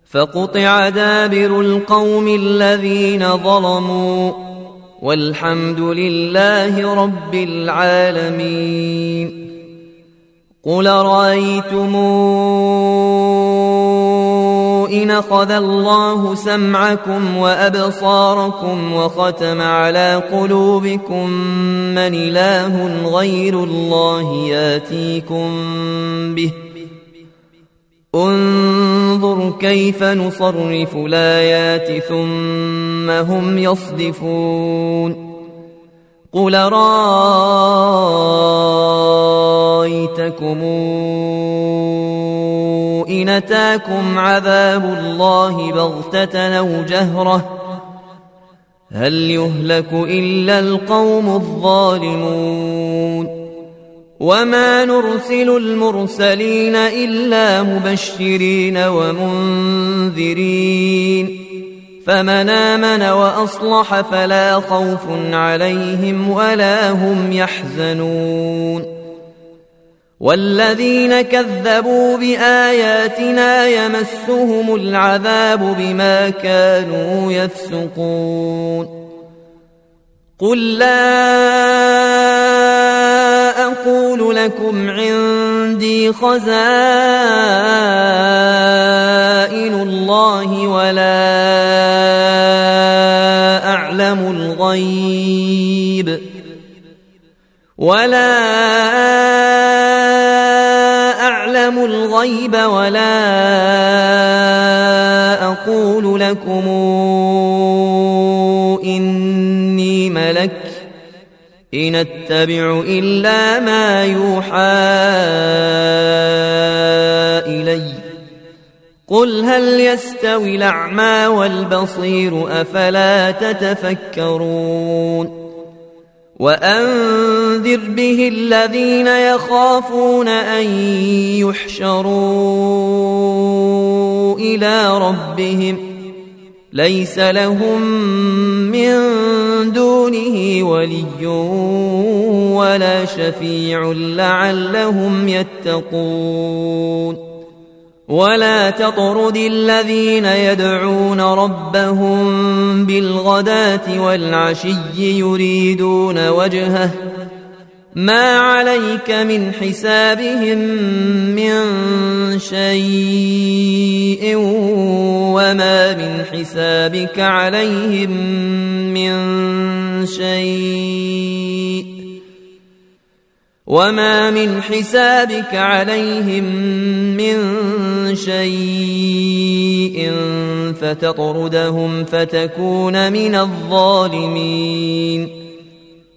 فقطع دابر القوم الذين ظلموا والحمد لله رب العالمين. قل رأيتم إن أخذ الله سمعكم وأبصاركم وختم على قلوبكم من إله غير الله ياتيكم به انظر كيف نصرف الآيات ثم هم يصدفون. قل رأيتكم إن أتاكم عذاب الله بغتة أو جهرة هل يهلك إلا القوم الظالمون. وما نرسل المرسلين إلا مبشرين ومنذرين فمن آمن وأصلح فلا خوف عليهم ولا هم يحزنون. والذين كذبوا بآياتنا يمسهم العذاب بما كانوا يفسقون. قل لا أقول لكم عندي خزائن الله ولا أعلم الغيب ولا أقول لكم إني ملك إن أتبع إلا ما يوحى إلي. قل هل يستوي الأعمى والبصير أفلا تتفكرون. وأنذر به الذين يخافون أن يحشروا إلى ربهم ليس لهم من دونه ولي ولا شفيع لعلهم يتقون. ولا تطرد الذين يدعون ربهم بالغداة والعشي يريدون وجهه ما عليك من حسابهم من شيء وما من حسابك عليهم من شيء فتطردهم فتكون من الظالمين.